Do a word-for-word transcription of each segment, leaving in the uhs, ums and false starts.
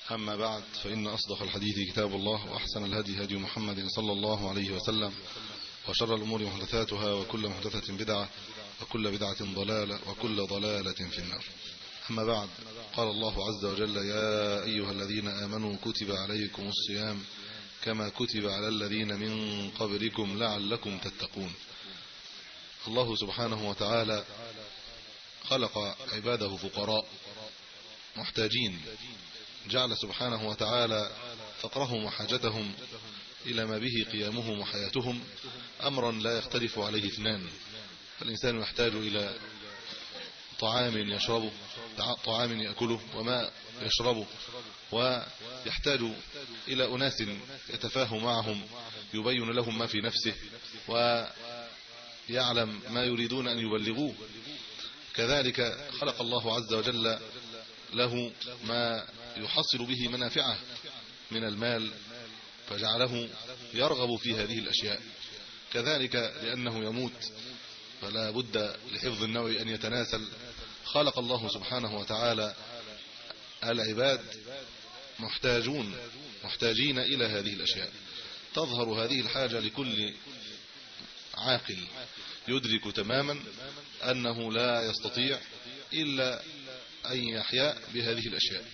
أما بعد، فإن أصدق الحديث كتاب الله، وأحسن الهدي هدي محمد صلى الله عليه وسلم، وشر الأمور محدثاتها، وكل محدثة بدعة، وكل بدعة ضلالة، وكل ضلالة في النار. أما بعد، قال الله عز وجل: يا أيها الذين آمنوا كتب عليكم الصيام كما كتب على الذين من قبلكم لعلكم تتقون. الله سبحانه وتعالى خلق عباده فقراء محتاجين، جعل سبحانه وتعالى فقرهم وحاجتهم إلى ما به قيامهم وحياتهم أمرا لا يختلف عليه اثنان. فالإنسان يحتاج إلى طعام يشربه، طعام يأكله، وماء يشربه، ويحتاج إلى أناس يتفاهم معهم، يبين لهم ما في نفسه ويعلم ما يريدون أن يبلغوه. كذلك خلق الله عز وجل له ما يحصل به منافعه من المال، فجعله يرغب في هذه الأشياء. كذلك لأنه يموت فلا بد لحفظ النوع أن يتناسل. خلق الله سبحانه وتعالى العباد محتاجون محتاجين إلى هذه الأشياء. تظهر هذه الحاجة لكل عاقل يدرك تماما أنه لا يستطيع إلا أن يحيا بهذه الأشياء.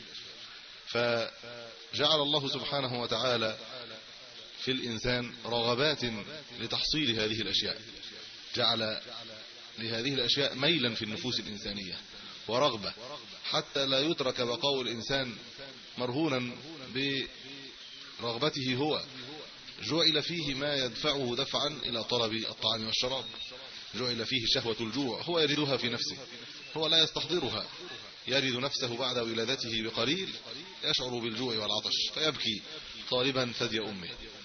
فجعل الله سبحانه وتعالى في الإنسان رغبات لتحصيل هذه الأشياء، جعل لهذه الأشياء ميلا في النفوس الإنسانية ورغبة، حتى لا يترك بقاء الإنسان مرهونا برغبته هو. جعل فيه ما يدفعه دفعا إلى طلب الطعام والشراب، جعل فيه شهوة الجوع، هو يجدها في نفسه، هو لا يستحضرها، يجد نفسه بعد ولادته بقليل يشعر بالجوع والعطش فيبكي طالبا ثدي أمه،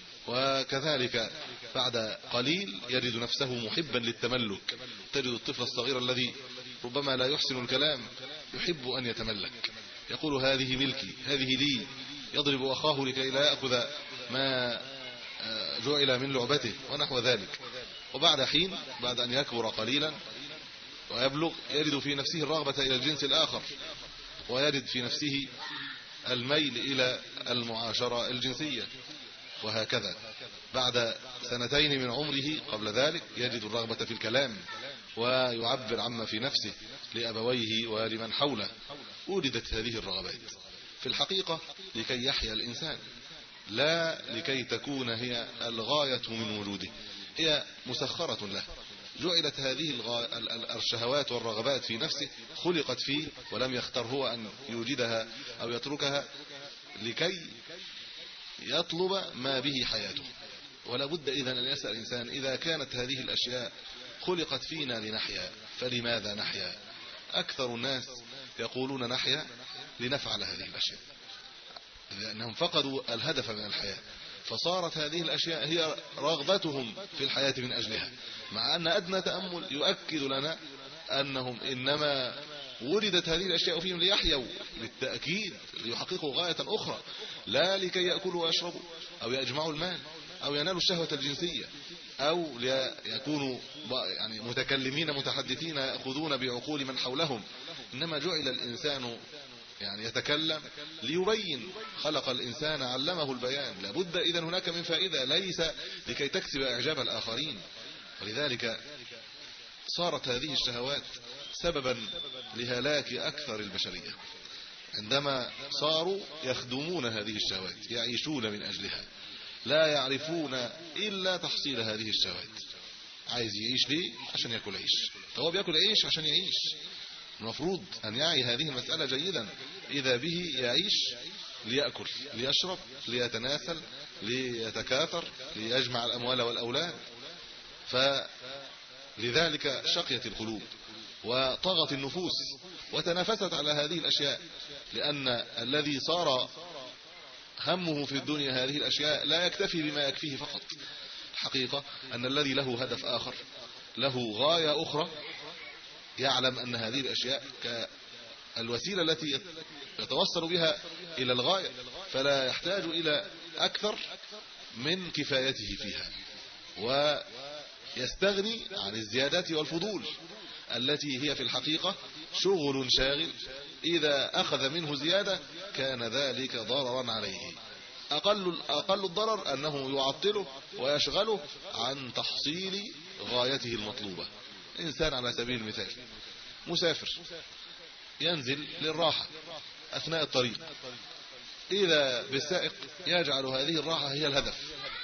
وكذلك بعد قليل يجد نفسه محبا للتملك. تجد الطفل الصغير الذي ربما لا يحسن الكلام يحب أن يتملك، يقول: هذه ملكي، هذه لي، يضرب أخاه لكي لا يأخذ ما جعل من لعبته ونحو ذلك. وبعد حين، بعد أن يكبر قليلا ويبلغ، يجد في نفسه الرغبة إلى الجنس الآخر، ويجد في نفسه الميل إلى المعاشرة الجنسية، وهكذا. بعد سنتين من عمره قبل ذلك يجد الرغبة في الكلام ويعبر عما في نفسه لأبويه ولمن حوله. وجدت هذه الرغبات في الحقيقة لكي يحيا الإنسان، لا لكي تكون هي الغاية من وجوده، هي مسخرة له. جعلت هذه الشهوات والرغبات في نفسه، خلقت فيه ولم يختر هو أن يوجدها أو يتركها، لكي يطلب ما به حياته. ولا بد إذن أن يسأل الإنسان: إذا كانت هذه الأشياء خلقت فينا لنحيا، فلماذا نحيا؟ أكثر الناس يقولون نحيا لنفعل هذه الأشياء، لأنهم فقدوا الهدف من الحياة، فصارت هذه الأشياء هي رغبتهم في الحياة من أجلها، مع أن أدنى تأمل يؤكد لنا أنهم إنما ولدت هذه الأشياء فيهم ليحيوا، بالتأكيد ليحققوا غاية أخرى، لا لكي يأكلوا ويشربوا أو يجمعوا المال أو ينالوا الشهوة الجنسية أو ليكونوا يعني متكلمين متحدثين يأخذون بعقول من حولهم. إنما جعل الإنسان يعني يتكلم ليبين، خلق الإنسان علمه البيان. لابد إذن هناك من فائدة، ليس لكي تكسب إعجاب الآخرين. ولذلك صارت هذه الشهوات سببا لهلاك أكثر البشرية، عندما صاروا يخدمون هذه الشهوات، يعيشون من أجلها، لا يعرفون إلا تحصيل هذه الشهوات. عايز يعيش ليه؟ عشان يأكل عيش، فهو بيأكل عيش عشان يعيش. المفروض أن يعي هذه المسألة جيدا، إذا به يعيش ليأكل، ليشرب، ليتناسل، ليتكاثر، ليجمع الأموال والأولاد. فلذلك شقيت القلوب وطغت النفوس وتنافست على هذه الأشياء، لأن الذي صار همه في الدنيا هذه الأشياء لا يكتفي بما يكفيه فقط. الحقيقة أن الذي له هدف آخر، له غاية أخرى، يعلم أن هذه الأشياء كالوسيلة التي يتوصل بها إلى الغاية، فلا يحتاج إلى أكثر من كفايته فيها، ويستغني عن الزيادات والفضول التي هي في الحقيقة شغل شاغل. إذا أخذ منه زيادة كان ذلك ضررا عليه. أقل أقل الضرر أنه يعطله ويشغله عن تحصيل غايته المطلوبة. إنسان على سبيل المثال مسافر ينزل للراحة أثناء الطريق، إذا بالسائق يجعل هذه الراحة هي الهدف،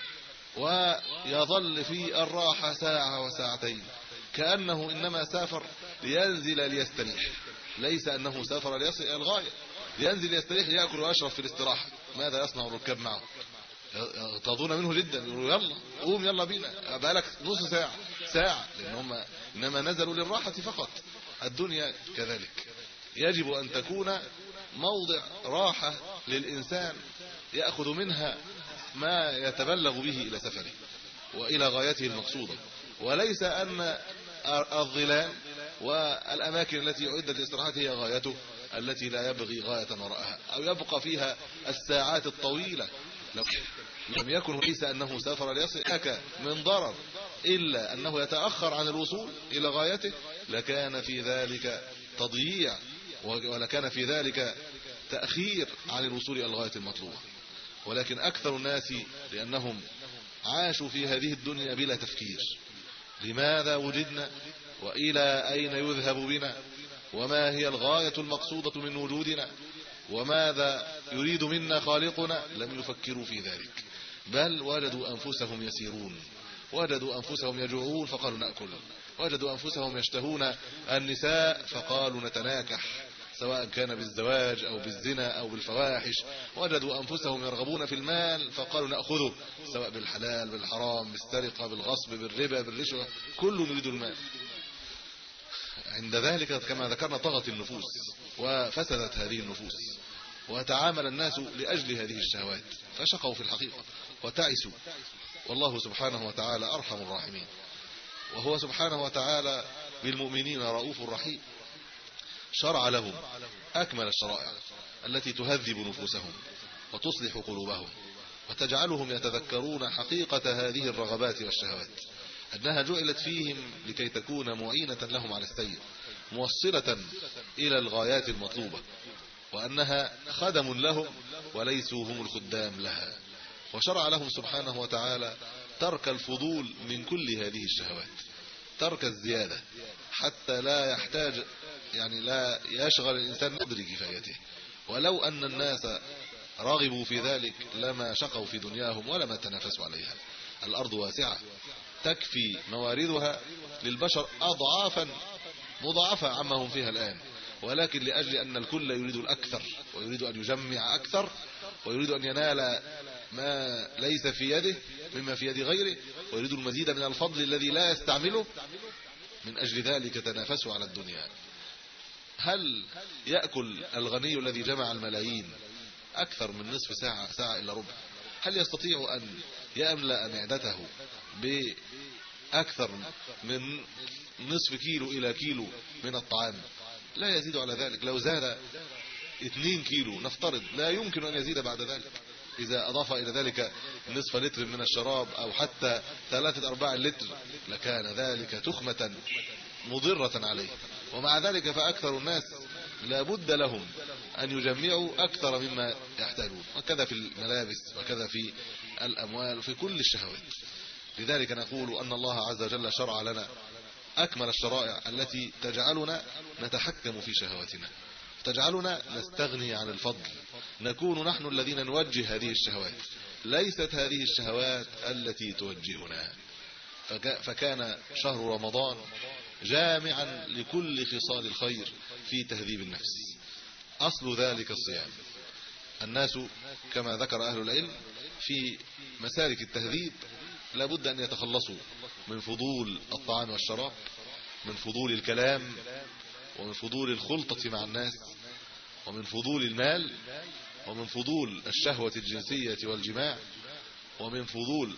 ويظل في الراحة ساعة وساعتين كأنه إنما سافر لينزل ليستريح، ليس أنه سافر ليصل إلى الغاية. لينزل يستريح يأكل ويشرب في الاستراحة. ماذا يصنع الركاب معه؟ يغتاظون منه جدا، يقولوا يلا قوم يلا بينا بقالك نص ساعة ساعة، لأن هم إنما نزلوا للراحة فقط. الدنيا كذلك، يجب أن تكون موضع راحة للإنسان يأخذ منها ما يتبلغ به إلى سفره وإلى غايته المقصودة، وليس أن الظلال والأماكن التي أعدت للاستراحة هي غايته التي لا يبغي غاية وراءها، أو يبقى فيها الساعات الطويلة. لم يكن ليس أنه سافر ليصل لك من ضرر إلا أنه يتأخر عن الوصول إلى غايته، لكان في ذلك تضييع ولكان في ذلك تأخير عن الوصول إلى الغاية المطلوبة. ولكن أكثر الناس لأنهم عاشوا في هذه الدنيا بلا تفكير، لماذا وجدنا وإلى أين يذهب بنا وما هي الغاية المقصودة من وجودنا وماذا يريد منا خالقنا، لم يفكروا في ذلك، بل وجدوا أنفسهم يسيرون، وجدوا أنفسهم يجوعون فقالوا نأكل، وجدوا أنفسهم يشتهون النساء فقالوا نتناكح، سواء كان بالزواج أو بالزنا أو بالفواحش. وجدوا أنفسهم يرغبون في المال فقالوا نأخذه، سواء بالحلال بالحرام بالسرقة بالغصب بالربا بالرشوة، كل يريد المال. عند ذلك كما ذكرنا طغت النفوس وفسدت هذه النفوس، وتعامل الناس لأجل هذه الشهوات فشقوا في الحقيقة وتعسوا. والله سبحانه وتعالى أرحم الراحمين، وهو سبحانه وتعالى بالمؤمنين رؤوف رحيم، شرع لهم أكمل الشرائع التي تهذب نفوسهم وتصلح قلوبهم وتجعلهم يتذكرون حقيقة هذه الرغبات والشهوات، أنها جعلت فيهم لكي تكون معينة لهم على السير موصلة إلى الغايات المطلوبة، وأنها خدم لهم وليسوا هم الخدام لها. وشرع لهم سبحانه وتعالى ترك الفضول من كل هذه الشهوات، ترك الزيادة حتى لا يحتاج يعني لا يشغل الإنسان قدر كفايته. ولو أن الناس رغبوا في ذلك لما شقوا في دنياهم ولما تنافسوا عليها. الأرض واسعة تكفي مواردها للبشر أضعافا مضاعفة عما هم فيها الآن، ولكن لأجل أن الكل يريد الأكثر ويريد أن يجمع أكثر ويريد أن ينال ما ليس في يده مما في يد غيره ويريد المزيد من الفضل الذي لا يستعمله، من أجل ذلك تنافسوا على الدنيا. هل يأكل الغني الذي جمع الملايين أكثر من نصف ساعة ساعة إلا ربع؟ هل يستطيع أن يملأ معدته بأكثر من نصف كيلو إلى كيلو من الطعام؟ لا يزيد على ذلك. لو زاد اثنين كيلو نفترض، لا يمكن أن يزيد بعد ذلك. إذا أضاف إلى ذلك نصف لتر من الشراب أو حتى ثلاثة أرباع اللتر لكان ذلك تخمة مضرة عليه. ومع ذلك فأكثر الناس لابد لهم أن يجمعوا أكثر مما يحتاجون، وكذا في الملابس وكذا في الأموال وفي كل الشهوات. لذلك نقول أن الله عز وجل شرع لنا أكمل الشرائع التي تجعلنا نتحكم في شهواتنا، تجعلنا نستغني عن الفضل، نكون نحن الذين نوجه هذه الشهوات، ليست هذه الشهوات التي توجهنا. فكان شهر رمضان جامعا لكل خصال الخير في تهذيب النفس. أصل ذلك الصيام. الناس كما ذكر أهل العلم في مسالك التهذيب لابد أن يتخلصوا من فضول الطعام والشراب، من فضول الكلام، ومن فضول الخلطة مع الناس، ومن فضول المال، ومن فضول الشهوة الجنسية والجماع، ومن فضول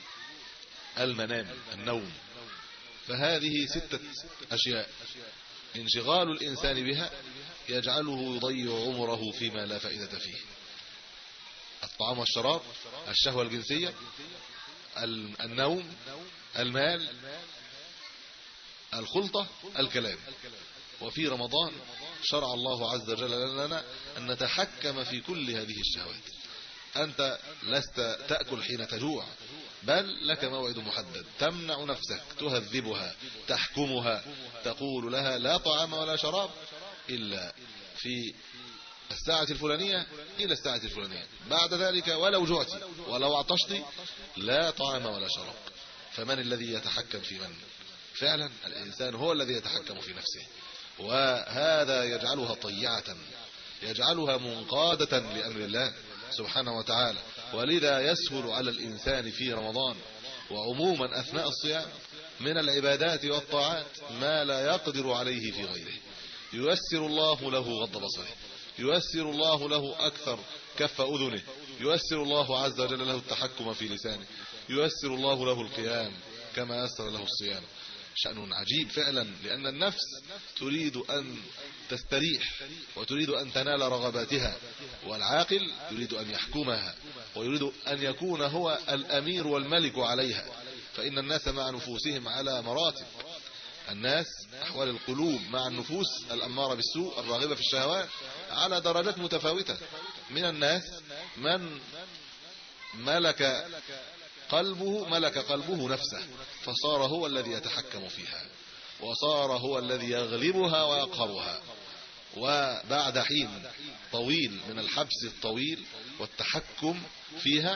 المنام النوم. فهذه ستة أشياء انشغال الإنسان بها يجعله يضيع عمره فيما لا فائدة فيه: الطعام والشراب، الشهوة الجنسية، النوم، المال، الخلطة، الكلام. وفي رمضان شرع الله عز وجل لنا أن نتحكم في كل هذه الشهوات. أنت لست تأكل حين تجوع، بل لك موعد محدد، تمنع نفسك، تهذبها، تحكمها، تقول لها لا طعام ولا شراب إلا في الساعة الفلانية إلى الساعة الفلانية، بعد ذلك ولو جعت ولو عطشت لا طعام ولا شراب. فمن الذي يتحكم في من؟ فعلا الإنسان هو الذي يتحكم في نفسه، وهذا يجعلها طيعة، يجعلها منقادة لأمر الله سبحانه وتعالى. ولذا يسهل على الإنسان في رمضان وعموما أثناء الصيام من العبادات والطاعات ما لا يقدر عليه في غيره. ييسر الله له غض بصره، ييسر الله له أكثر كف أذنه، ييسر الله عز وجل له التحكم في لسانه، ييسر الله له القيام كما يسر له الصيام. شأن عجيب فعلا، لأن النفس تريد أن تستريح وتريد أن تنال رغباتها، والعاقل يريد أن يحكمها ويريد أن يكون هو الأمير والملك عليها. فإن الناس مع نفوسهم على مراتب، الناس أحوال القلوب مع النفوس الأمارة بالسوء الراغبة في الشهوات على درجات متفاوتة. من الناس من ملك قلبه ملك قلبه نفسه فصار هو الذي يتحكم فيها، وصار هو الذي يغلبها ويقهرها، وبعد حين طويل من الحبس الطويل والتحكم فيها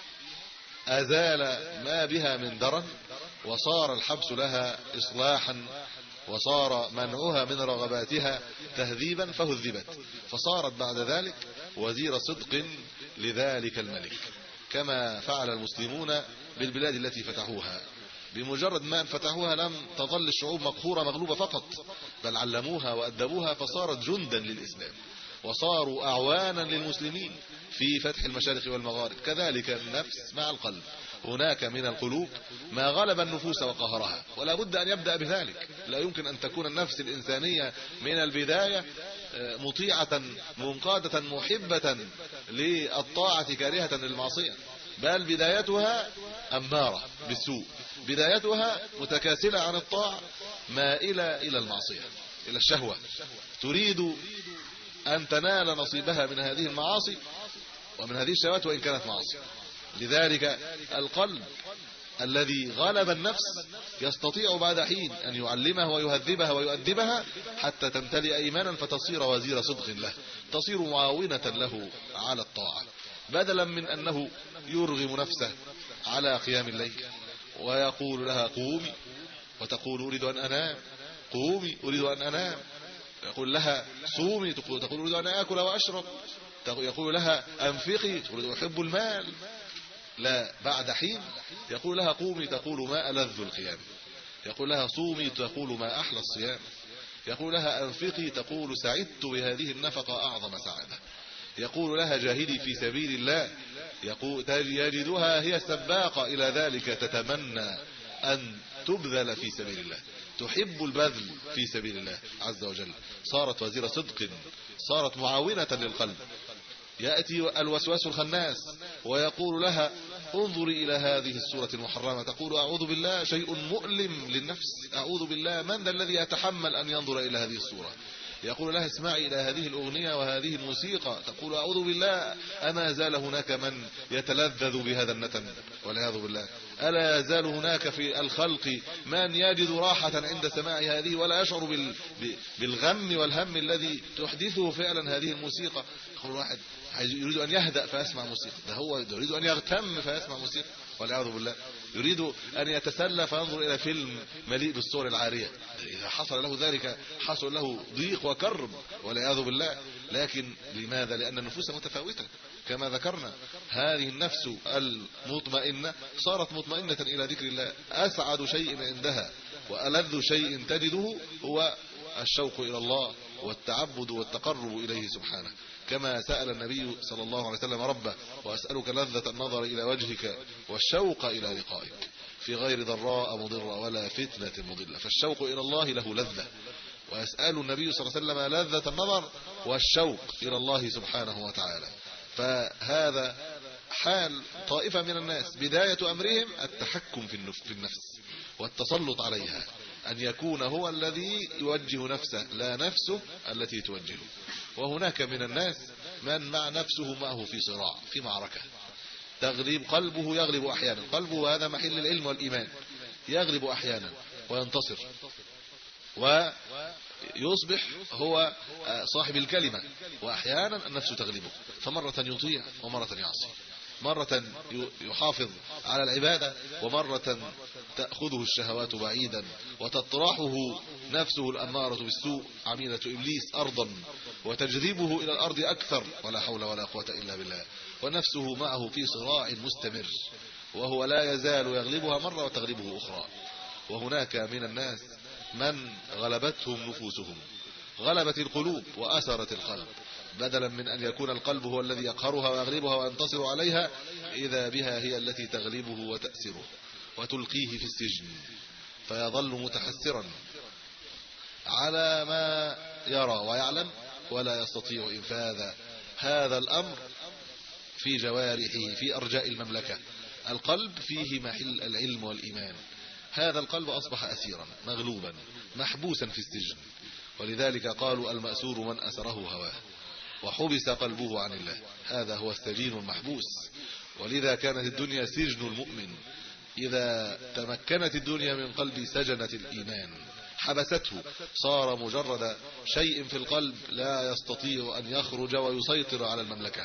أزال ما بها من درن، وصار الحبس لها إصلاحا، وصار منعها من رغباتها تهذيبا فهذبت، فصارت بعد ذلك وزير صدق لذلك الملك، كما فعل المسلمون بالبلاد التي فتحوها. بمجرد ما فتحوها لم تظل الشعوب مقهورة مغلوبة فقط، بل علموها وأدبوها فصارت جندا للإسلام، وصاروا أعوانا للمسلمين في فتح المشارق والمغارب. كذلك النفس مع القلب، هناك من القلوب ما غلب النفوس وقهرها، ولا بد أن يبدأ بذلك. لا يمكن أن تكون النفس الإنسانية من البداية مطيعة منقادة محبة للطاعة كارهة للمعصية، بل بدايتها أمارة بالسوء، بدايتها متكاسلة عن الطاعة مائلة إلى المعصية، إلى الشهوة، تريد أن تنال نصيبها من هذه المعاصي ومن هذه الشهوات وإن كانت معاصي. لذلك القلب الذي غلب النفس يستطيع بعد حين أن يعلمها ويهذبها ويؤدبها حتى تمتلئ إيمانا فتصير وزير صدق له، تصير معاونة له على الطاعة، بدلا من أنه يرغم نفسه على قيام الليل ويقول لها قومي وتقول أريد أن أنام، قومي أريد أن أنام، يقول لها صومي تقول أريد أن أكل وأشرب، يقول لها أنفقي تقول أحب المال. لا، بعد حين يقول لها قومي تقول ما ألذ القيام، يقول لها صومي تقول ما أحلى الصيام، يقول لها أنفقي تقول سعدت بهذه النفقة أعظم سعادة، يقول لها جاهدي في سبيل الله، يقول يجدها هي السباقة إلى ذلك، تتمنى أن تبذل في سبيل الله، تحب البذل في سبيل الله عز وجل، صارت وزير صدق، صارت معاونة للقلب. يأتي الوسواس الخناس ويقول لها انظري إلى هذه السورة المحرمة، تقول أعوذ بالله، شيء مؤلم للنفس، أعوذ بالله، من ذا الذي يتحمل أن ينظر إلى هذه السورة؟ يقول لها اسمعي إلى هذه الأغنية وهذه الموسيقى، تقول أعوذ بالله، أما زال هناك من يتلذذ بهذا النتن والعياذ بالله؟ ألا يزال هناك في الخلق من يجد راحة عند سماع هذه ولا يشعر بالغم والهم الذي تحدثه فعلا هذه الموسيقى؟ يقول واحد يريد أن يهدأ فيسمع موسيقى، ده هو يريد أن يغتم فيسمع موسيقى والعياذ بالله، يريد أن يتسلى فينظر إلى فيلم مليء بالصور العارية، إذا حصل له ذلك حصل له ضيق وكرب والعياذ بالله. لكن لماذا؟ لأن النفوس متفاوتة كما ذكرنا. هذه النفس المطمئنة صارت مطمئنة إلى ذكر الله، أسعد شيء عندها وألذ شيء تجده هو الشوق إلى الله والتعبد والتقرب إليه سبحانه، كما سأل النبي صلى الله عليه وسلم ربه وأسألك لذة النظر إلى وجهك والشوق إلى لقائك في غير ضراء مضرة ولا فتنة مضلة. فالشوق إلى الله له لذة، ويسأل النبي صلى الله عليه وسلم لذة النظر والشوق إلى الله سبحانه وتعالى. فهذا حال طائفة من الناس، بداية أمرهم التحكم في النفس والتسلط عليها، أن يكون هو الذي يوجه نفسه لا نفسه التي توجهه. وهناك من الناس من مع نفسه معه في صراع في معركة، تغلب قلبه، يغلب أحيانا قلبه، هذا محل العلم والإيمان، يغلب أحيانا وينتصر ويصبح هو صاحب الكلمة، وأحيانا النفس تغلبه، فمرة يطيع ومرة يعصي، مرة يحافظ على العبادة ومرة تأخذه الشهوات بعيدا وتطرحه نفسه الأمارة بالسوء عميلة إبليس أرضا وتجذبه إلى الأرض أكثر، ولا حول ولا قوة إلا بالله. ونفسه معه في صراع مستمر، وهو لا يزال يغلبها مرة وتغلبه أخرى. وهناك من الناس من غلبتهم نفوسهم، غلبت القلوب وأثرت القلب، بدلا من أن يكون القلب هو الذي يقهرها ويغلبها وينتصر عليها، إذا بها هي التي تغلبه وتأسره وتلقيه في السجن، فيظل متحسرا على ما يرى ويعلم ولا يستطيع إنفاذ هذا الأمر في جوارحه في أرجاء المملكة. القلب فيه محل العلم والإيمان، هذا القلب أصبح أسيرا مغلوبا محبوسا في السجن. ولذلك قالوا المأسور من أسره هواه وحبس قلبه عن الله، هذا هو السجين المحبوس. ولذا كانت الدنيا سجن المؤمن، إذا تمكنت الدنيا من قلب سجنت الإيمان، حبسته، صار مجرد شيء في القلب لا يستطيع أن يخرج ويسيطر على المملكة،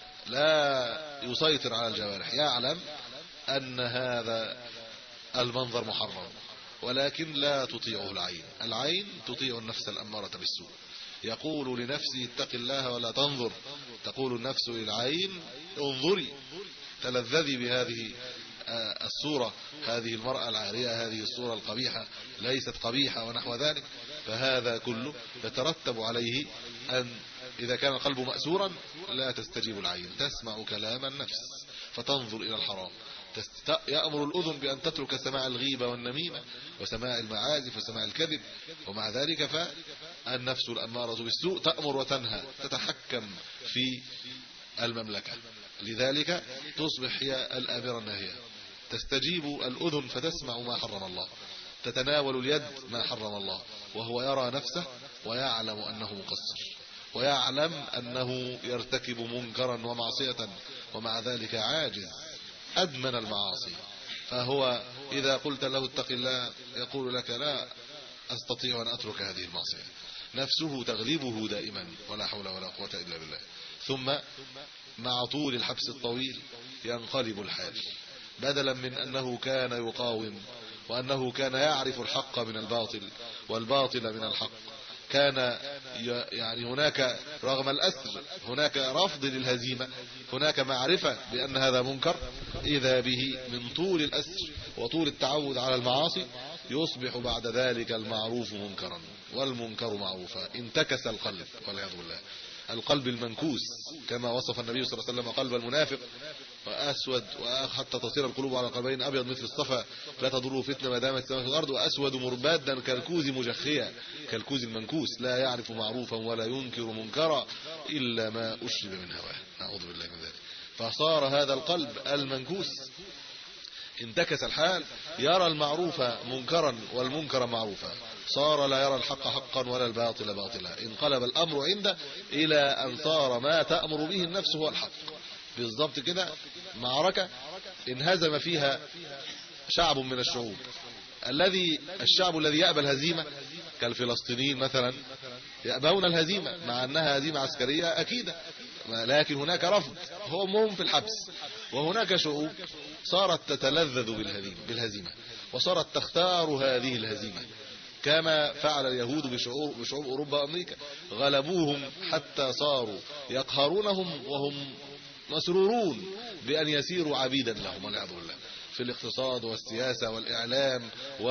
لا يسيطر على الجوارح، يعلم أن هذا المنظر محرم ولكن لا تطيعه العين، العين تطيع النفس الأمارة بالسوء، يقول لنفسه اتق الله ولا تنظر، تقول النفس للعين انظري تلذذي بهذه الصورة، هذه المرأة العارية، هذه الصورة القبيحة ليست قبيحة ونحو ذلك. فهذا كله يترتب عليه أن إذا كان القلب مأسورا لا تستجيب العين، تسمع كلام النفس فتنظر إلى الحرام، يأمر الأذن بأن تترك سماع الغيبة والنميمة وسماع المعازف وسماع الكذب، ومع ذلك فالنفس الأمارة بالسوء تأمر وتنهى، تتحكم في المملكة. لذلك تصبح هي الآمرة الناهية، تستجيب الأذن فتسمع ما حرم الله، تتناول اليد ما حرم الله، وهو يرى نفسه ويعلم أنه مقصر ويعلم أنه يرتكب منكرا ومعصية، ومع ذلك عاجز أدمن المعاصي. فهو إذا قلت له اتق الله يقول لك لا أستطيع أن أترك هذه المعصية، نفسه تغلبه دائما ولا حول ولا قوة إلا بالله. ثم مع طول الحبس الطويل ينقلب الحال، بدلا من أنه كان يقاوم وأنه كان يعرف الحق من الباطل والباطل من الحق، كان يعني هناك رغم الأسر هناك رفض للهزيمة، هناك معرفة بأن هذا منكر، إذا به من طول الأسر وطول التعود على المعاصي يصبح بعد ذلك المعروف منكرا والمنكر معروفا. انتكس القلب والعياذ بالله، القلب المنكوس كما وصف النبي صلى الله عليه وسلم قلب المنافق، وأسود وحتى تصير القلوب على قلبين أبيض مثل الصفا لا تضره فتنة ما دامت السماء في الأرض، وأسود مربادا كالكوز مجخيا، كالكوز المنكوس لا يعرف معروفا ولا ينكر منكرا إلا ما أشرب من هواه، نعوذ بالله من ذلك. فصار هذا القلب المنكوس انتكس الحال، يرى المعروف منكرا والمنكر معروفا، صار لا يرى الحق حقا ولا الباطل باطلا، انقلب الأمر عنده إلى أن صار ما تأمر به النفس هو الحق بالضبط كده. معركة انهزم فيها شعب من الشعوب، الذي الشعب الذي يأبى الهزيمة كالفلسطينيين مثلا يأبون الهزيمة مع أنها هزيمة عسكرية أكيدة، لكن هناك رفض، هم في الحبس. وهناك شعوب صارت تتلذذ بالهزيمة وصارت تختار هذه الهزيمة، كما فعل اليهود بشعوب, بشعوب أوروبا وأمريكا، غلبوهم حتى صاروا يقهرونهم وهم مسرورون بأن يسيروا عبيدا لهم والعياذ بالله، في الاقتصاد والسياسة والإعلام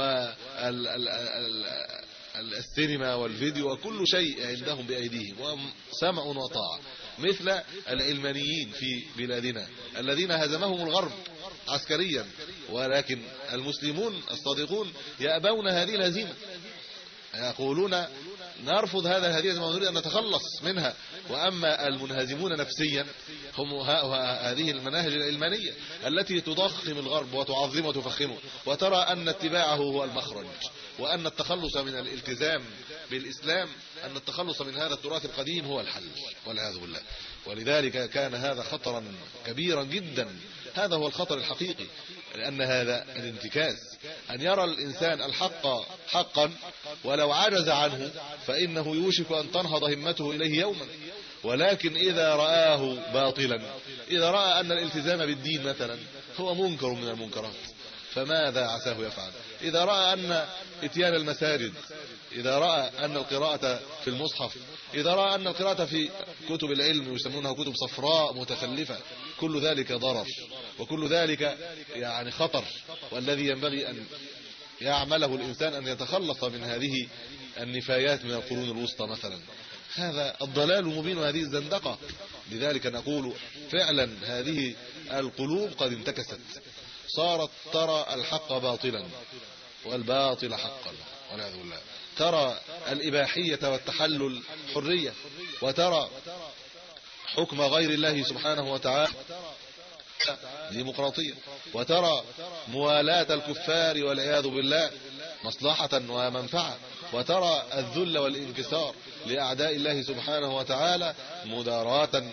والسينما والفيديو وكل شيء عندهم بأيديهم، وهم سمع وطاعة، مثل العلمانيين في بلادنا الذين هزمهم الغرب عسكريا، ولكن المسلمون الصادقون يأبون هذه الهزيمة، يقولون نرفض هذا هذه المنظورية أن نتخلص منها. وأما المنهزمون نفسيا هم هذه المناهج العلمانية التي تضخم الغرب وتعظمه وتفخمه، وترى أن اتباعه هو المخرج، وأن التخلص من الالتزام بالإسلام، أن التخلص من هذا التراث القديم هو الحل، والعياذ بالله. ولذلك كان هذا خطرا كبيرا جدا. هذا هو الخطر الحقيقي، لأن هذا الانتكاس، أن يرى الإنسان الحق حقا ولو عجز عنه فإنه يوشك أن تنهض همته إليه يوما. ولكن إذا رآه باطلا، إذا رأى أن الالتزام بالدين مثلا هو منكر من المنكرات، فماذا عساه يفعل؟ إذا رأى أن اتيان المساجد، إذا رأى أن القراءة في المصحف، إذا رأى أن القراءة في كتب العلم يسمونها كتب صفراء متخلفة، كل ذلك ضرر، وكل ذلك يعني خطر. والذي ينبغي أن يعمله الإنسان أن يتخلص من هذه النفايات من القرون الوسطى مثلا. هذا الضلال المبين وهذه الزندقة. لذلك نقول فعلا هذه القلوب قد انتكست، صارت ترى الحق باطلا والباطل حقا، والعياذ بالله. ترى الإباحية والتحلل حرية، وترى حكم غير الله سبحانه وتعالى ديمقراطية، وترى موالاة الكفار والعياذ بالله مصلحة ومنفعة، وترى الذل والانكسار لأعداء الله سبحانه وتعالى مداراة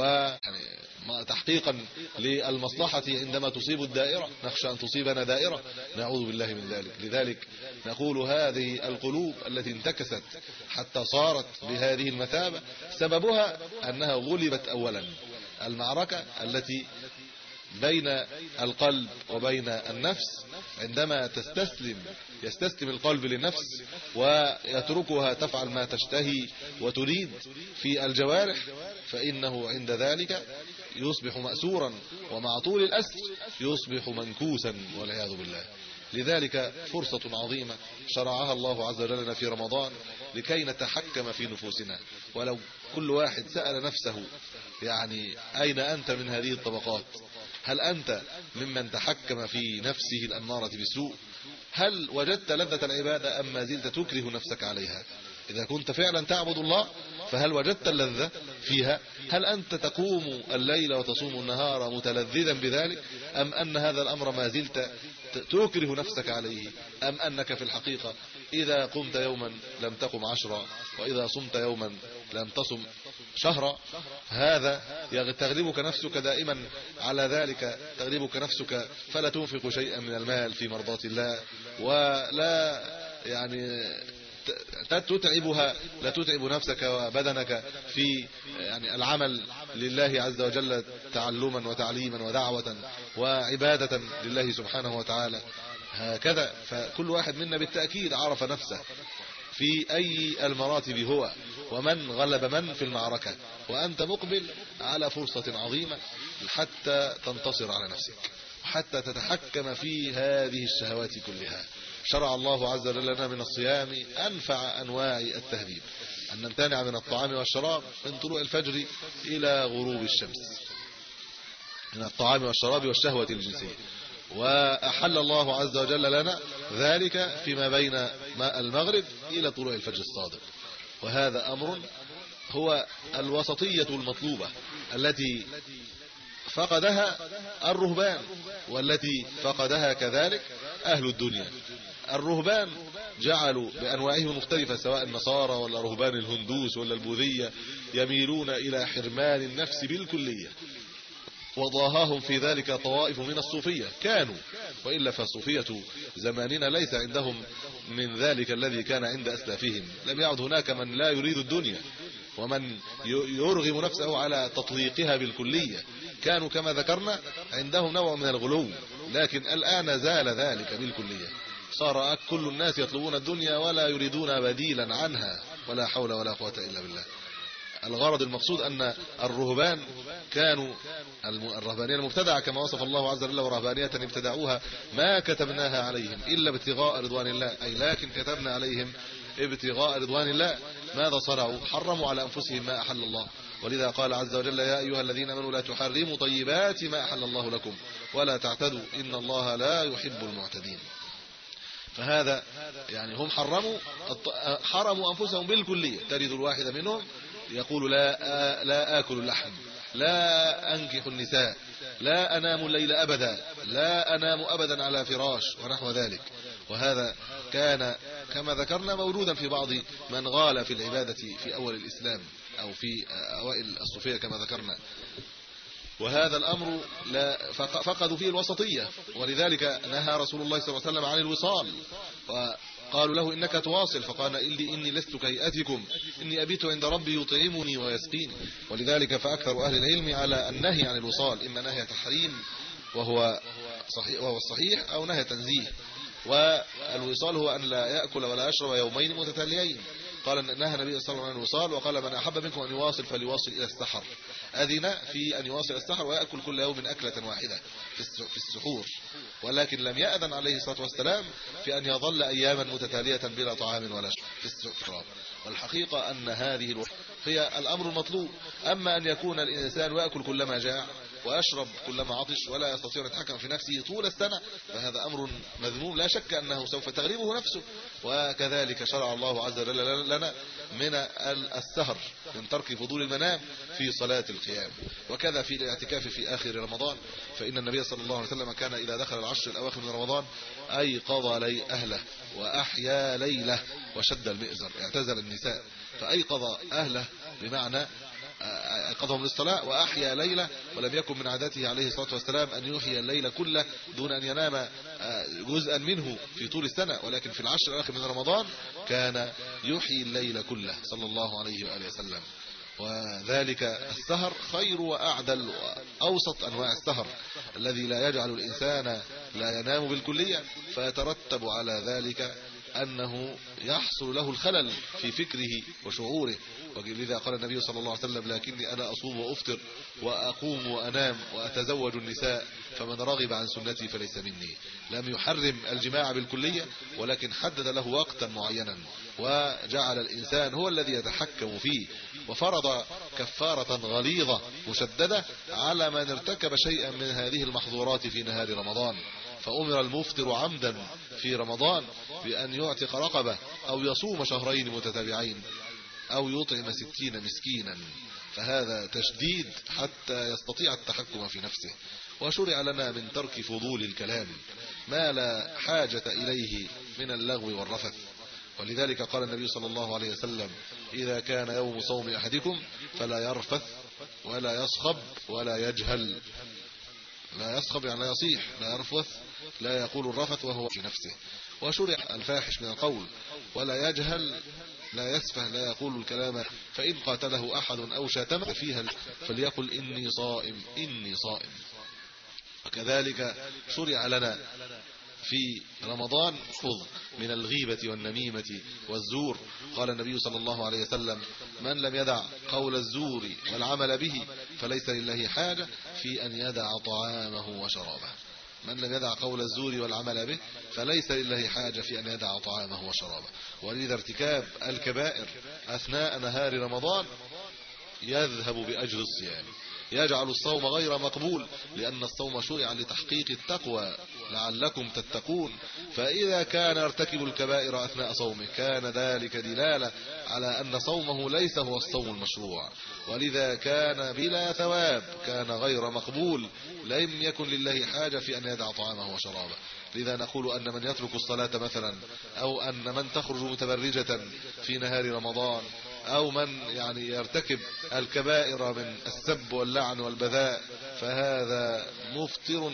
وتحقيقا للمصلحة عندما تصيب الدائرة. نخشى أن تصيبنا دائرة، نعوذ بالله من ذلك. لذلك نقول هذه القلوب التي انتكست حتى صارت بهذه المثابة سببها أنها غلبت أولا. المعركة التي بين القلب وبين النفس، عندما تستسلم يستسلم القلب للنفس ويتركها تفعل ما تشتهي وتريد في الجوارح، فإنه عند ذلك يصبح مأسورا، ومع طول الأسر يصبح منكوسا والعياذ بالله. لذلك فرصة عظيمة شرعها الله عز وجل لنا في رمضان لكي نتحكم في نفوسنا. ولو كل واحد سأل نفسه يعني أين أنت من هذه الطبقات؟ هل أنت ممن تحكم في نفسه الأمارة بالسوء؟ هل وجدت لذة العبادة أم ما زلت تكره نفسك عليها؟ إذا كنت فعلا تعبد الله فهل وجدت اللذة فيها؟ هل أنت تقوم الليل وتصوم النهار متلذذا بذلك، أم أن هذا الأمر ما زلت تكره نفسك عليه؟ أم أنك في الحقيقة إذا قمت يوما لم تقم عشرا، وإذا صمت يوما لم تصم شهرا؟ هذا تغلبك نفسك دائما على ذلك، تغلبك نفسك فلا تنفق شيئا من المال في مرضات الله، ولا يعني تتعبها، لا تتعب نفسك وبدنك في يعني العمل لله عز وجل تعلما وتعليما ودعوة وعبادة لله سبحانه وتعالى. هكذا فكل واحد منا بالتأكيد عرف نفسه في أي المراتب هو، ومن غلب من في المعركة، وأنت مقبل على فرصة عظيمة حتى تنتصر على نفسك، حتى تتحكم في هذه الشهوات كلها. شرع الله عز وجل لنا من الصيام أنفع أنواع التهذيب، أن نمتنع من الطعام والشراب من طلوع الفجر إلى غروب الشمس، من الطعام والشراب والشهوة الجنسية. وأحل الله عز وجل لنا ذلك فيما بين المغرب إلى طلوع الفجر الصادق. وهذا أمر هو الوسطية المطلوبة التي فقدها الرهبان، والتي فقدها كذلك أهل الدنيا. الرهبان جعلوا بأنواعهم المختلفة، سواء النصارى ولا رهبان الهندوس ولا البوذية، يميلون إلى حرمان النفس بالكلية، وضاهاهم في ذلك طوائف من الصوفية كانوا، وإلا فالصوفية زماننا ليس عندهم من ذلك الذي كان عند أسلافهم. لم يعد هناك من لا يريد الدنيا ومن يرغم نفسه على تطليقها بالكلية. كانوا كما ذكرنا عندهم نوع من الغلو، لكن الآن زال ذلك بالكلية. صار كل الناس يطلبون الدنيا ولا يريدون بديلا عنها، ولا حول ولا قوة إلا بالله. الغرض المقصود أن الرهبان كانوا الرهبانية المبتدعة كما وصف الله عز وجل، ورهبانية ابتدعوها ما كتبناها عليهم إلا ابتغاء رضوان الله، أي لكن كتبنا عليهم ابتغاء رضوان الله. ماذا صنعوا؟ حرموا على أنفسهم ما أحل الله. ولذا قال عز وجل: يا أيها الذين آمنوا لا تحرموا طيبات ما أحل الله لكم ولا تعتدوا إن الله لا يحب المعتدين. فهذا يعني هم حرموا حرموا أنفسهم بالكلية. تجد الواحد منهم يقول لا لا آكل اللحم، لا أنكح النساء، لا أنام الليل أبدا، لا أنام أبدا على فراش ونحو ذلك. وهذا كان كما ذكرنا موجودا في بعض من غال في العبادة في أول الإسلام أو في أوائل الصوفية كما ذكرنا. وهذا الأمر لا فقدوا فيه الوسطية، ولذلك نهى رسول الله صلى الله عليه وسلم عن الوصال، وقالوا له إنك تواصل، فقال إني, إني لست كهيئتكم، إني أبيت عند ربي يطعمني ويسقيني. ولذلك فأكثر أهل العلم على النهي عن الوصال، إما نهي تحريم وهو صحيح وهو الصحيح، أو نهي تنزيه. والوصال هو أن لا يأكل ولا يشرب يومين متتاليين. قال نهى النبي صلى الله عليه وسلم عن الوصال، وقال من أحب منكم أن يواصل فليواصل إلى السحر. أذن في أن يواصل السحر ويأكل كل يوم أكلة واحدة في السحور، ولكن لم يأذن عليه الصلاة والسلام في أن يظل أياما متتالية بلا طعام ولا شراب في السحور. والحقيقة أن هذه الوقت هي الأمر المطلوب. أما أن يكون الإنسان يأكل كلما جاع ويشرب كلما عطش ولا يستطيع أن يتحكم في نفسه طول السنة، فهذا أمر مذموم لا شك أنه سوف تغلبه نفسه. وكذلك شرع الله عز وجل لنا من السهر، من ترك فضول المنام في صلاة القيام. وكذا في الاعتكاف في آخر رمضان، فإن النبي صلى الله عليه وسلم كان إذا دخل العشر الأواخر من رمضان أيقظ لي أهله وأحيا ليله وشد المئزر، اعتزل النساء فأيقظ أهله بمعنى أيقظهم للصلاة وأحيا ليلة. ولم يكن من عادته عليه الصلاة والسلام أن يحيي الليل كله دون أن ينام جزءا منه في طول السنة، ولكن في العشر الأواخر من رمضان كان يحيي الليل كله صلى الله عليه وآله وسلم. وذلك السهر خير وأعدل وأوسط أنواع السهر، الذي لا يجعل الإنسان لا ينام بالكلية، فيترتب على ذلك أنه يحصل له الخلل في فكره وشعوره. ولذا قال النبي صلى الله عليه وسلم لكني أنا أصوم وأفطر وأقوم وأنام وأتزوج النساء فمن رغب عن سنتي فليس مني. لم يحرم الجماع بالكلية، ولكن حدد له وقتا معينا وجعل الإنسان هو الذي يتحكم فيه، وفرض كفارة غليظة مشددة على من ارتكب شيئا من هذه المحظورات في نهار رمضان. فأمر المفطر عمدا في رمضان بأن يعتق رقبة أو يصوم شهرين متتابعين أو يطعم ستين مسكينا، فهذا تشديد حتى يستطيع التحكم في نفسه. وشرع لنا من ترك فضول الكلام ما لا حاجة إليه من اللغو والرفث. ولذلك قال النبي صلى الله عليه وسلم إذا كان يوم صوم أحدكم فلا يرفث ولا يصخب ولا يجهل. لا يصخب يعني لا يصيح، لا يرفث لا يقول الرفث وهو في نفسه. وشرع الفاحش من القول، ولا يجهل لا يسفه لا يقول الكلام. فإن قاتله أحد أو شاتمه فيها فليقل إني صائم إني صائم. وكذلك شرع لنا في رمضان خذ من الغيبة والنميمة والزور. قال النبي صلى الله عليه وسلم من لم يدع قول الزور والعمل به فليس لله حاجة في أن يدع طعامه وشرابه. من لم يدع قول الزور والعمل به فليس لله حاجة في أن يدع طعامه وشرابه. ولذا ارتكاب الكبائر أثناء نهار رمضان يذهب بأجر الصيام، يجعل الصوم غير مقبول، لأن الصوم شرع لتحقيق التقوى لعلكم تتقون. فإذا كان يرتكب الكبائر أثناء صومه كان ذلك دلالة على أن صومه ليس هو الصوم المشروع، ولذا كان بلا ثواب، كان غير مقبول، لم يكن لله حاجة في أن يدع طعامه وشرابه. لذا نقول أن من يترك الصلاة مثلا، أو أن من تخرج متبرجة في نهار رمضان، أو من يعني يرتكب الكبائر من السب واللعن والبذاء، فهذا مفطر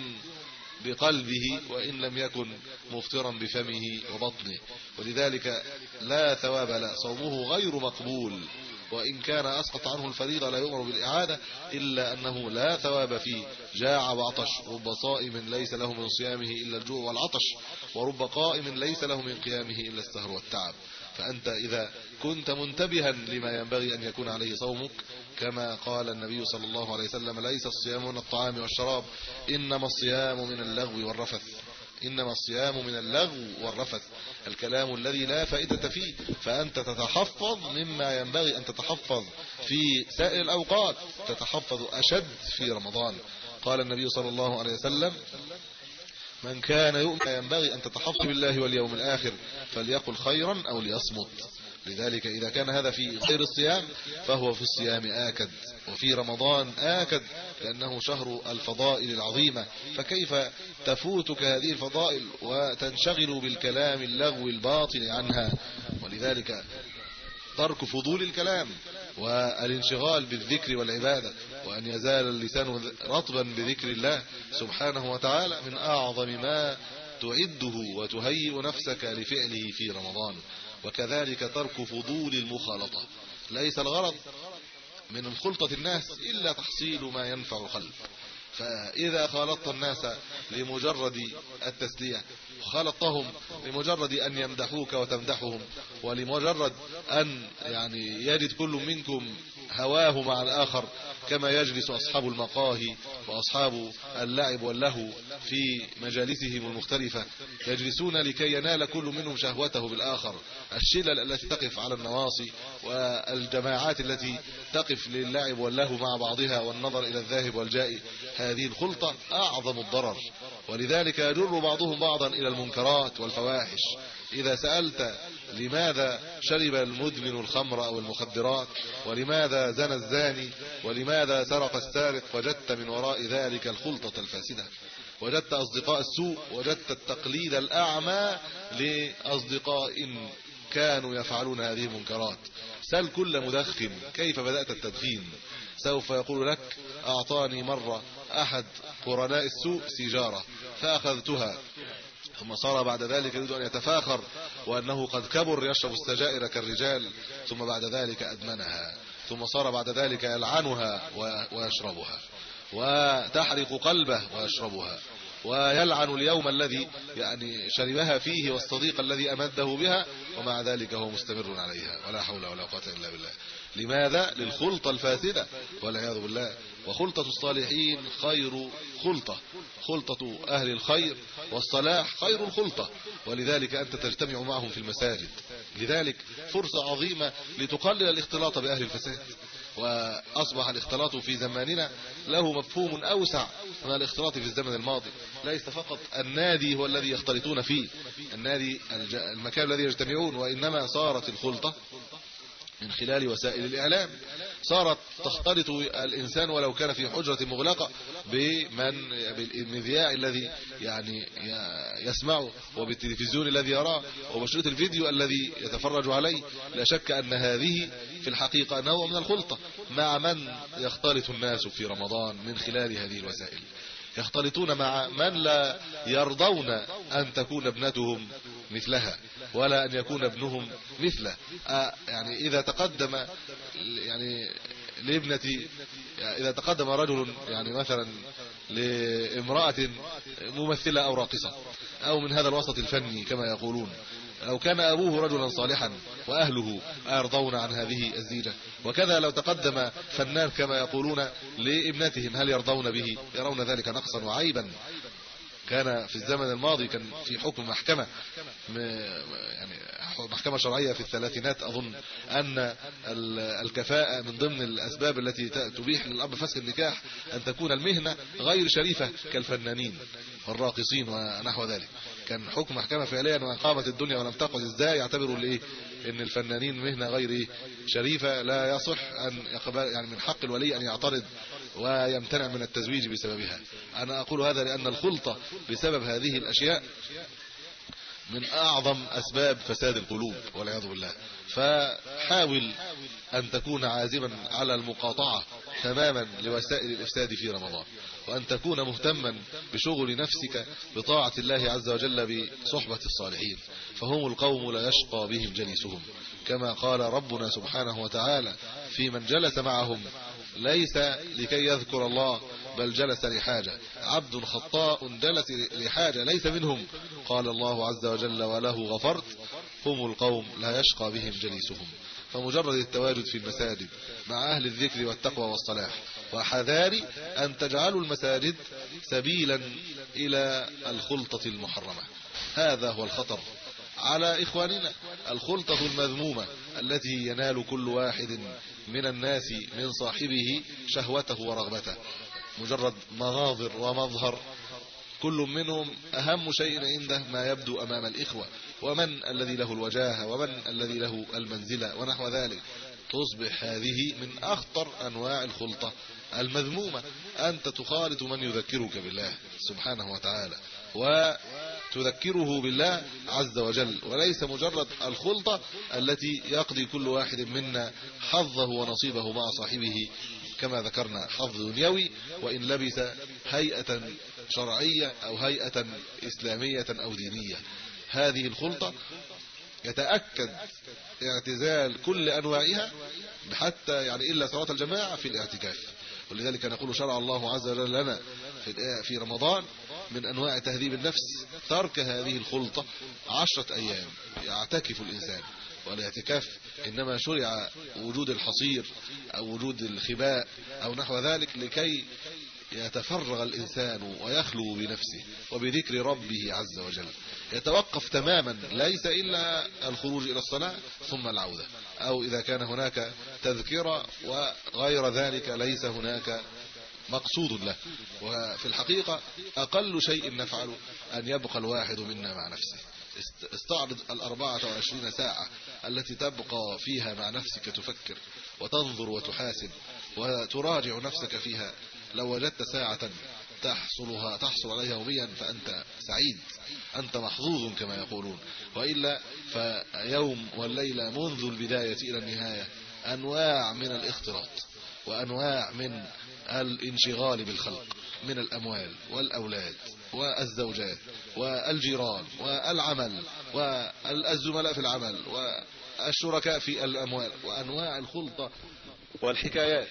بقلبه وإن لم يكن مفطرا بفمه وبطنه، ولذلك لا ثواب له، صومه غير مقبول. وإن كان أسقط عنه الفريضة لا يؤمر بالإعادة، إلا أنه لا ثواب فيه. جاع وعطش، رب صائم ليس له من صيامه إلا الجوع والعطش، ورب قائم ليس له من قيامه إلا السهر والتعب. فأنت إذا كنت منتبها لما ينبغي أن يكون عليه صومك، كما قال النبي صلى الله عليه وسلم ليس الصيام من الطعام والشراب إنما الصيام من اللغو والرفث. إنما الصيام من اللغو والرفث، الكلام الذي لا فائدة فيه. فأنت تتحفظ مما ينبغي أن تتحفظ في سائر الأوقات، تتحفظ أشد في رمضان. قال النبي صلى الله عليه وسلم من كان يؤمن ينبغي أن تتحفظ بالله واليوم الآخر فليقل خيرا أو ليصمت. لذلك إذا كان هذا في غير الصيام فهو في الصيام آكد، وفي رمضان آكد، لأنه شهر الفضائل العظيمة. فكيف تفوتك هذه الفضائل وتنشغل بالكلام اللغو الباطل عنها؟ ولذلك ترك فضول الكلام والانشغال بالذكر والعبادة، وأن يزال اللسان رطبا بذكر الله سبحانه وتعالى من أعظم ما تعده وتهيئ نفسك لفعله في رمضان. وكذلك ترك فضول المخالطة. ليس الغرض من خلطة الناس إلا تحصيل ما ينفع القلب. فإذا خالطت الناس لمجرد التسلية، خالطتهم لمجرد أن يمدحوك وتمدحهم، ولمجرد أن يعني يجد كل منكم هواه مع الآخر، كما يجلس أصحاب المقاهي وأصحاب اللعب واللهو في مجالسهم المختلفة، يجلسون لكي ينال كل منهم شهوته بالآخر. الشلل التي تقف على النواصي والجماعات التي تقف للعب واللهو مع بعضها والنظر إلى الذاهب والجائي، هذه الخلطة أعظم الضرر. ولذلك يجر بعضهم بعضا إلى المنكرات والفواحش. إذا سألت لماذا شرب المدمن الخمر أو المخدرات، ولماذا زنى الزاني، ولماذا سرق السارق، وجدت من وراء ذلك الخلطة الفاسدة، وجدت أصدقاء السوء، وجدت التقليد الأعمى لأصدقاء كانوا يفعلون هذه المنكرات. سل كل مدخن كيف بدأت التدخين، سوف يقول لك أعطاني مرة أحد قرناء السوء سيجارة فأخذتها، ثم صار بعد ذلك يريد أن يتفاخر وأنه قد كبر يشرب السجائر كالرجال، ثم بعد ذلك أدمنها، ثم صار بعد ذلك يلعنها ويشربها، وتحرق قلبه ويشربها، ويلعن اليوم الذي يعني شربها فيه والصديق الذي أمده بها، ومع ذلك هو مستمر عليها، ولا حول ولا قوة إلا بالله. لماذا؟ للخلطة الفاسدة والعياذ بالله. وخلطة الصالحين خير خلطة، خلطة أهل الخير والصلاح خير الخلطة، ولذلك أنت تجتمع معهم في المساجد. لذلك فرصة عظيمة لتقلل الاختلاط بأهل الفساد. وأصبح الاختلاط في زماننا له مفهوم أوسع من الاختلاط في الزمن الماضي. ليس فقط النادي هو الذي يختلطون فيه، النادي المكان الذي يجتمعون، وإنما صارت الخلطة من خلال وسائل الإعلام. صارت تختلط الإنسان ولو كان في حجرة مغلقة بمن بالمذياع الذي يعني يسمعه، وبالتلفزيون الذي يراه، وبشريط الفيديو الذي يتفرج عليه. لا شك أن هذه في الحقيقة نوع من الخلطة مع من يختلط الناس في رمضان من خلال هذه الوسائل. يختلطون مع من لا يرضون أن تكون ابنتهم مثلها، ولا أن يكون ابنهم مثله. آه يعني إذا تقدم يعني لابنتي، إذا تقدم رجل يعني مثلا لامرأة ممثلة أو راقصة أو من هذا الوسط الفني كما يقولون، لو كان أبوه رجلا صالحا وأهله يرضون عن هذه الزيجة، وكذا لو تقدم فنان كما يقولون لابنتهم، هل يرضون به؟ يرون ذلك نقصا وعيبا. كان في الزمن الماضي كان في حكم محكمة يعني محكمة شرعية في الثلاثينات أظن، أن الكفاءة من ضمن الأسباب التي تبيح للأب فسخ النكاح أن تكون المهنة غير شريفة كالفنانين والراقصين ونحو ذلك. كان حكم محكمة فعليا وقامت الدنيا ولم تقعد. ازاي يعتبروا الايه ان الفنانين مهنة غير شريفة لا يصح ان يقبل، يعني من حق الولي ان يعترض ويمتنع من التزويج بسببها. انا اقول هذا لان الخلطة بسبب هذه الاشياء من اعظم اسباب فساد القلوب والعياذ بالله. فحاول ان تكون عازما على المقاطعة تماما لوسائل الافساد في رمضان، وأن تكون مهتما بشغل نفسك بطاعة الله عز وجل بصحبة الصالحين، فهم القوم لا يشقى بهم جليسهم، كما قال ربنا سبحانه وتعالى في من جلس معهم ليس لكي يذكر الله بل جلس لحاجة، عبد خطاء جلس لحاجة ليس منهم، قال الله عز وجل وله غفرت، هم القوم لا يشقى بهم جليسهم. فمجرد التواجد في المساجد مع أهل الذكر والتقوى والصلاح، وحذاري أن تجعلوا المساجد سبيلا إلى الخلطة المحرمة. هذا هو الخطر على إخواننا، الخلطة المذمومة التي ينال كل واحد من الناس من صاحبه شهوته ورغبته، مجرد مناظر ومظهر كل منهم أهم شيء عنده ما يبدو أمام الإخوة، ومن الذي له الوجاهة ومن الذي له المنزلة ونحو ذلك. تصبح هذه من أخطر أنواع الخلطة المذمومة. أنت تخالط من يذكرك بالله سبحانه وتعالى وتذكره بالله عز وجل، وليس مجرد الخلطة التي يقضي كل واحد منا حظه ونصيبه مع صاحبه كما ذكرنا، حظ دنيوي وإن لبس هيئة شرعية أو هيئة إسلامية أو دينية. هذه الخلطة يتأكد اعتزال كل أنواعها حتى يعني إلا صلاة الجماعة في الاعتكاف. ولذلك نقول شرع الله عز وجل لنا في في رمضان من أنواع تهذيب النفس ترك هذه الخلطة عشرة أيام يعتكف الإنسان. والاعتكاف إنما شرع وجود الحصير أو وجود الخباء أو نحو ذلك لكي يتفرغ الإنسان ويخلو بنفسه وبذكر ربه عز وجل، يتوقف تماما، ليس إلا الخروج إلى الصلاة ثم العودة، أو إذا كان هناك تذكرة وغير ذلك ليس هناك مقصود له. وفي الحقيقة أقل شيء نفعل أن يبقى الواحد منا مع نفسه. استعرض الأربعة وعشرين ساعة التي تبقى فيها مع نفسك تفكر وتنظر وتحاسب وتراجع نفسك فيها. لو وجدت ساعة تحصلها تحصل عليها يوميا فأنت سعيد، أنت محظوظ كما يقولون. وإلا فيوم والليلة منذ البداية إلى النهاية أنواع من الاختلاط وأنواع من الانشغال بالخلق، من الأموال والأولاد والزوجات والجيران والعمل والزملاء في العمل والشركاء في الأموال، وأنواع الخلطة والحكايات.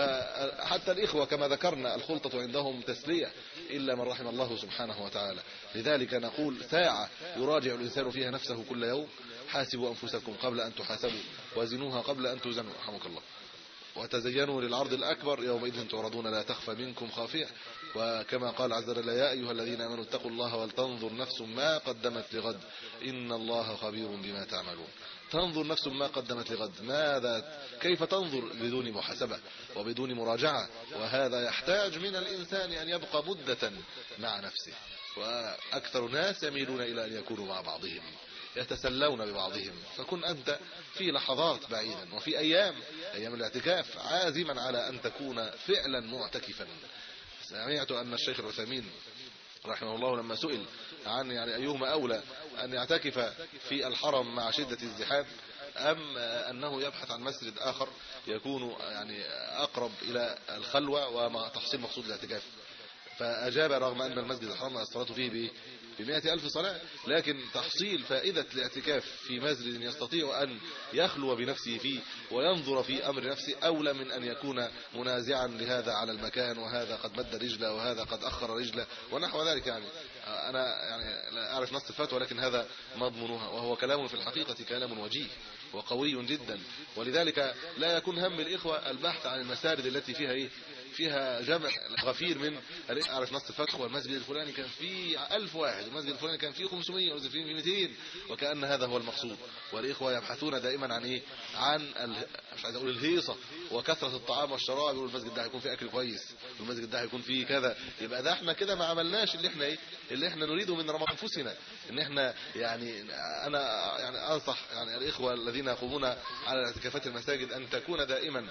وحتى الإخوة كما ذكرنا الخلطة عندهم تسلية إلا من رحم الله سبحانه وتعالى. لذلك نقول ساعة يراجع الإنسان فيها نفسه كل يوم. حاسبوا أنفسكم قبل أن تحاسبوا وزنوها قبل أن توزنوا رحمك الله، وتزينوا للعرض الأكبر يومئذ تعرضون لا تخفى منكم خافية. وكما قال عز وجل يا أيها الذين آمنوا اتقوا الله ولتنظر نفس ما قدمت لغد إن الله خبير بما تعملون. تنظر نفس ما قدمت لغد، ماذا كيف تنظر بدون محاسبة وبدون مراجعة؟ وهذا يحتاج من الإنسان أن يبقى مدة مع نفسه. وأكثر الناس يميلون إلى أن يكونوا مع بعضهم يتسلون ببعضهم، فكن أنت في لحظات بعيدا وفي أيام أيام الاعتكاف عازما على أن تكون فعلا معتكفا. سمعت أن الشيخ العثيمين رحمه الله لما سئل عن يعني أيهما أولى أن يعتكف في الحرم مع شدة الزحام أم أنه يبحث عن مسجد آخر يكون يعني أقرب إلى الخلوة وتحصيل مقصود الاعتكاف، فأجاب رغم أن المسجد الحرام الصلاة فيه بمئة ألف صلاة، لكن تحصيل فائدة الاعتكاف في مسجد يستطيع أن يخلو بنفسه فيه وينظر في أمر نفسه أولى من أن يكون منازعا لهذا على المكان وهذا قد مد رجله وهذا قد أخر رجله ونحو ذلك. يعني أنا يعني لا أعرف نص الفتوى لكن هذا مضمونها، وهو كلام في الحقيقة كلام وجيه وقوي جدا. ولذلك لا يكون هم الإخوة البحث عن المساجد التي فيها إيه فيها جمع غفير من أعرف نص الفتح والمسجد الفلاني كان فيه ألف واحد والمسجد الفلاني كان فيه خمسمية والمسجد فيه مئتين، وكأن هذا هو المقصود. والإخوة يبحثون دائما عن إيه عن ال... مش عايز أقول الهيصة وكثرة الطعام والشراب، يقول المسجد ده هيكون فيه أكل كويس والمسجد ده هيكون فيه كذا. يبقى ده احنا كده ما عملناش اللي احنا إيه اللي احنا نريده من رمضان أنفسنا. إن احنا يعني أنا يعني أنصح يعني الإخوة الذين يقومون على اعتكافات المساجد أن تكون دائما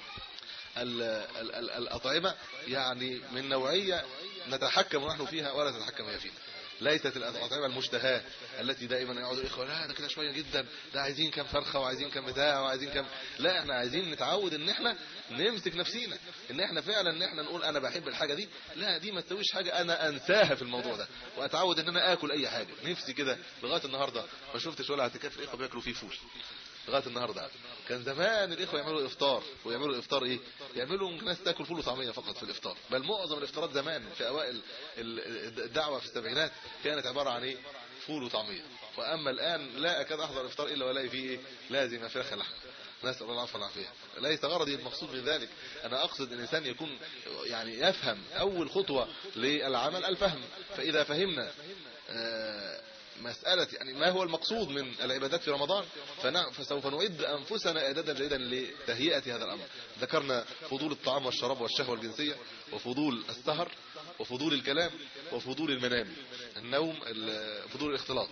الأطعمة يعني من نوعية نتحكم نحن فيها ولا تتحكم هي فينا. ليست الأطعمة المشتهاة التي دائما يقعدوا الإخوة لا ده كده شوية جدا، ده عايزين كم فرخة وعايزين كم بتاع وعايزين كم. لا احنا عايزين نتعود ان احنا نمسك نفسينا، ان احنا فعلا ان احنا نقول انا بحب الحاجة دي، لا دي ما تسويش حاجة انا انساها في الموضوع ده، واتعود ان انا اكل اي حاجة نفسي كده. لغاية النهاردة ما شفتش ولا اعتكاف الإخوة بياكلوا فيه فول لغايه النهارده. كان زمان الاخوه يعملوا افطار ويعملوا الافطار ايه يعملوا ناس تاكل فول وطعميه فقط في الافطار. بل معظم الافطارات زمان في اوائل الدعوه في السبعينات كانت عباره عن ايه فول وطعميه. واما الان لا اكاد احضر الافطار الا والاقي فيه ايه لازم فراخ لحم. نسال الله العافيه والعافيه. ليس غرضي المقصود من ذلك، انا اقصد ان الانسان يكون يعني يفهم. اول خطوه للعمل الفهم، فاذا فهمنا آه مسألة يعني ما هو المقصود من العبادات في رمضان فسوف نعد أنفسنا إعدادا جيدا لتهيئة هذا الأمر. ذكرنا فضول الطعام والشراب والشهوة الجنسية وفضول السهر وفضول الكلام وفضول المنام. النوم فضول الاختلاط،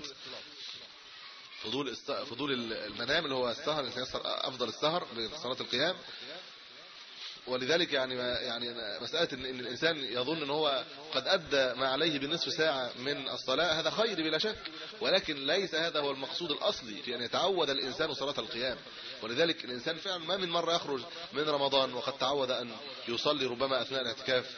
فضول فضول المنام اللي هو السهر، الانسان يسهر افضل السهر بصلاه القيام. ولذلك يعني يعني مساله ان الانسان يظن ان هو قد ادى ما عليه بنصف ساعه من الصلاه، هذا خير بلا شك، ولكن ليس هذا هو المقصود الاصلي في ان يتعود الانسان صلاه القيام. ولذلك الانسان فعلا ما من مره يخرج من رمضان وقد تعود ان يصلي ربما اثناء الاعتكاف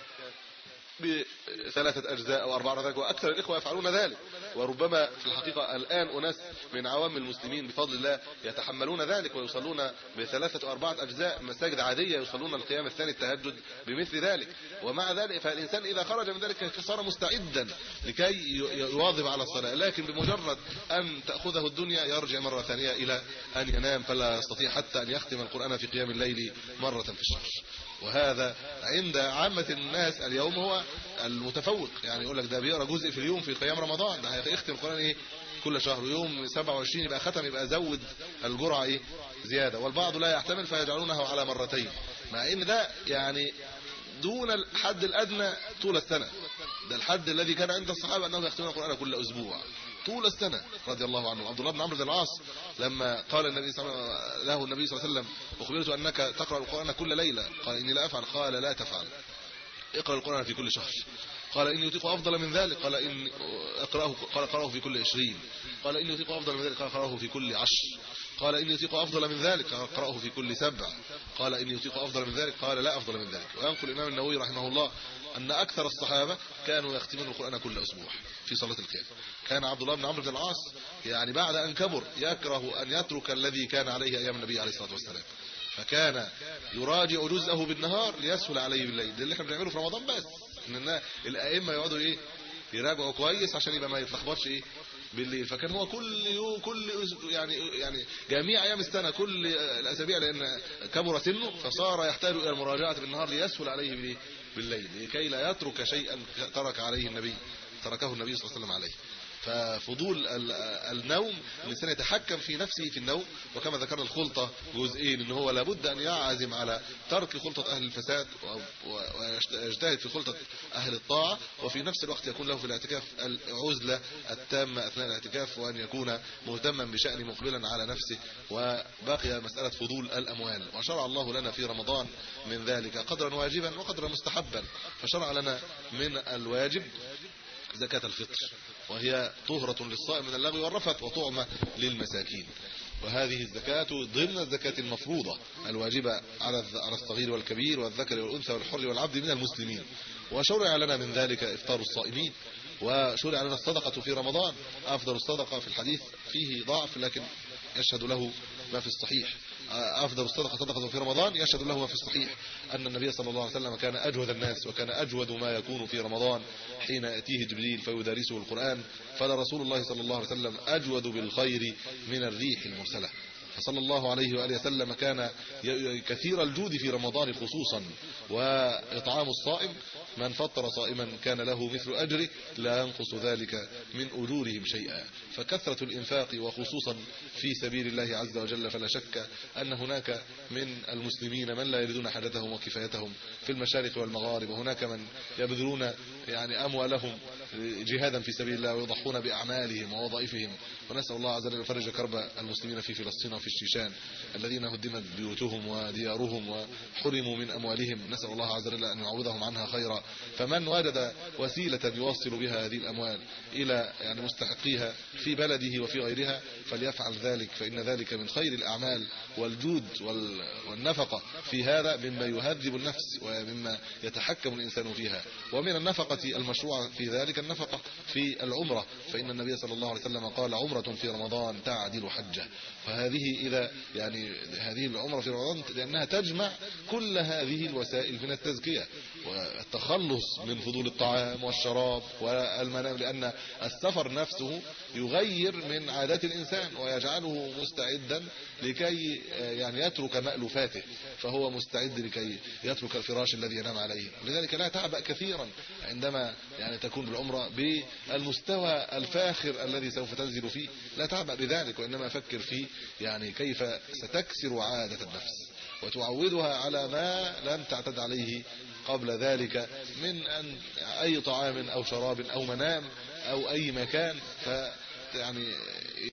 بثلاثه اجزاء او اربعه ركعات، واكثر الاخوه يفعلون ذلك. وربما في الحقيقه الان اناس من عوام المسلمين بفضل الله يتحملون ذلك ويصلون بثلاثه او اربعه اجزاء، مساجد عاديه يصلون القيام الثاني التهجد بمثل ذلك. ومع ذلك فالانسان اذا خرج من ذلك صار مستعدا لكي يواظب على الصلاه، لكن بمجرد ان تاخذه الدنيا يرجع مره ثانيه الى ان ينام، فلا يستطيع حتى ان يختم القران في قيام الليل مره في الشهر. وهذا عند عامة الناس اليوم هو المتفوق، يعني يقول لك ده بيقرا جزء في اليوم في قيام رمضان، ده هيختم القرآن ايه كل شهر، يوم سبعة وعشرين يبقى ختم، يبقى زود الجرعة ايه زيادة. والبعض لا يحتمل فيجعلونه على مرتين، مع ان ده يعني دون الحد الادنى طول السنة. ده الحد الذي كان عند الصحابة انهم يختمون القرآن كل اسبوع طول السنة رضي الله عنه. عبد الله بن عمرو بن العاص لما قال النبي صلى الله عليه وسلم له النبي صلى الله عليه وسلم اخبرت انك تقرأ القرآن كل ليلة، قال اني لا افعل، قال لا تفعل، اقرأ القرآن في كل شهر. قال اني يطيق افضل من ذلك، قال ان اقراه، قال اقراه في كل عشرين. قال اني يطيق افضل من ذلك، قال اقراه في كل عشر. قال اني يطيق افضل من ذلك، قال اقراه في كل سبع. قال اني يطيق افضل من ذلك، قال لا افضل من ذلك. وينقل الامام النووي رحمه الله ان اكثر الصحابه كانوا يختمون القرآن كل اسبوع في صلاه القيام. كان عبد الله بن عمرو بن العاص يعني بعد ان كبر يكره ان يترك الذي كان عليه ايام النبي عليه الصلاه والسلام، فكان يراجع جزءه بالنهار ليسهل عليه بالليل. ده اللي احنا بنعمله في رمضان، بس ان الائمه يقعدوا ايه يراجعوا كويس عشان يبقى ما يتلخبطش ايه بالليل. فكان هو كل يوم كل يعني يعني جميع ايام السنه كل الاسابيع، لان كبر سنه فصار يحتاج الى المراجعه بالنهار ليسهل عليه بالليل، لكي لا يترك شيئا ترك عليه النبي تركه النبي صلى الله عليه وسلم عليه. ففضول النوم، الانسان يتحكم في نفسه في النوم. وكما ذكرنا الخلطه جزئين، ان هو لابد ان يعزم على ترك خلطه اهل الفساد ويجتهد في خلطه اهل الطاعه، وفي نفس الوقت يكون له في الاعتكاف العزله التامه اثناء الاعتكاف، وان يكون مهتما بشأن مقبلا على نفسه. وبقي مساله فضول الاموال، وشرع الله لنا في رمضان من ذلك قدرا واجبا وقدرا مستحبا. فشرع لنا من الواجب زكاة الفطر، وهي طهرة للصائم من اللغو والرفث وطعمة للمساكين. وهذه الزكاة ضمن الزكاة المفروضة الواجبة على الصغير والكبير والذكر والأنثى والحر والعبد من المسلمين. وشرع لنا من ذلك إفطار الصائمين، وشرع لنا الصدقة في رمضان. أفضل الصدقة في الحديث فيه ضعف لكن يشهد له ما في الصحيح، افضل الصدقه صدقه في رمضان يشهد له ما في الصحيح ان النبي صلى الله عليه وسلم كان اجود الناس، وكان اجود ما يكون في رمضان حين ياتيه جبريل فيدارسه القران، فلرسول الله صلى الله عليه وسلم اجود بالخير من الريح المرسله. فصلى الله عليه واله وسلم كان كثير الجود في رمضان خصوصا. واطعام الصائم، من فطر صائما كان له مثل اجره لا ينقص ذلك من اجورهم شيئا. فكثرة الانفاق وخصوصا في سبيل الله عز وجل، فلا شك ان هناك من المسلمين من لا يريدون حاجتهم وكفايتهم في المشارق والمغارب، وهناك من يبذلون يعني اموالهم جهادا في سبيل الله ويضحون باعمالهم ووظائفهم. ونسال الله عز وجل يفرج كرب المسلمين في فلسطين وفي الشيشان الذين هدمت بيوتهم وديارهم وحرموا من اموالهم، نسال الله عز وجل ان يعوضهم عنها خيرا. فمن وجد وسيله يوصل بها هذه الاموال الى يعني مستحقيها في بلده وفي غيرها فليفعل ذلك، فان ذلك من خير الاعمال والجود والنفقه في هذا مما يهذب النفس ومما يتحكم الانسان فيها. ومن النفقه المشروعه في ذلك النفقه في العمره، فان النبي صلى الله عليه وسلم قال عمره في رمضان تعدل حجه. فهذه اذا يعني هذه العمره في رمضان لانها تجمع كل هذه الوسائل من التزكيه والتخلص من فضول الطعام والشراب والمنام، لان السفر نفسه يغير من عادات الانسان ويجعله مستعدا لكي يعني يترك مألوفاته، فهو مستعد لكي يترك الفراش الذي ينام عليه. لذلك لا تعبأ كثيرا عندما يعني تكون بالعمره بالمستوى الفاخر الذي سوف تنزل فيه، لا تعبأ بذلك، وانما فكر في يعني كيف ستكسر عادة النفس وتعودها على ما لم تعتد عليه قبل ذلك من أن أي طعام أو شراب أو منام أو أي مكان. ف يعني